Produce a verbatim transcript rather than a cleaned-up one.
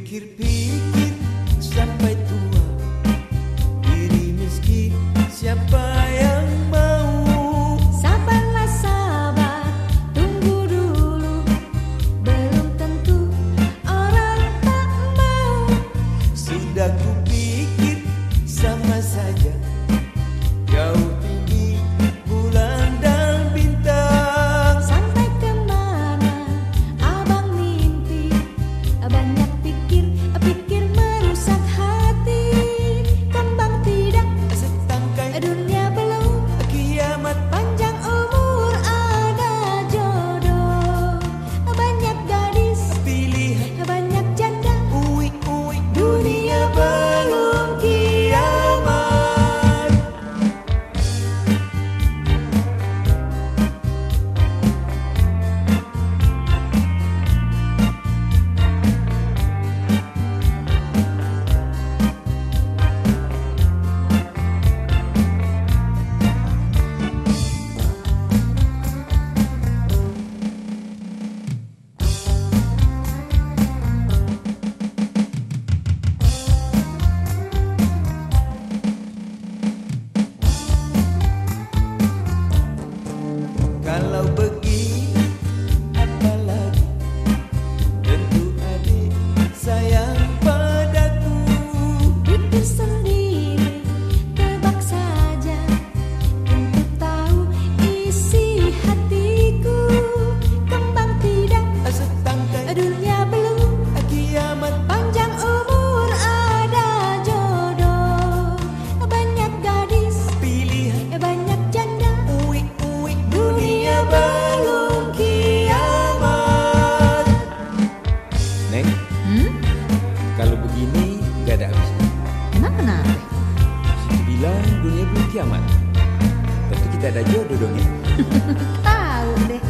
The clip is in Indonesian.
Pikir-pikir sampai tua, diri miskin siapa yang mau? Sabarlah sabar, tunggu dulu, belum tentu orang tak mau. Sudah kupikir sama saja, jauh tinggi bulan dan bintang. Sampai kemana abang mimpi, banyak pikir, pikir merusak hati. Kembang tidak Setangkai dunia belum kiamat, panjang umur ada jodoh. Banyak gadis pilihan banyak janda, uwi-uwi, dunia belum kiamat. Kalau begini apalagi, tentu adik sayang padaku. Pikir sendiri, tebak saja, untuk tahu isi hatiku. Kembang tidak Setangkai dunia belum kiamat, panjang umur ada jodoh. Banyak gadis pilihan banyak janda, uwi-uwi, dunia belum kiamat. Neng, Hmm? kalau begini gak ada habisnya. Emang kenapa? Situ bilang dunia belum kiamat, tapi kita ada jodoh dong ya. Tahu deh.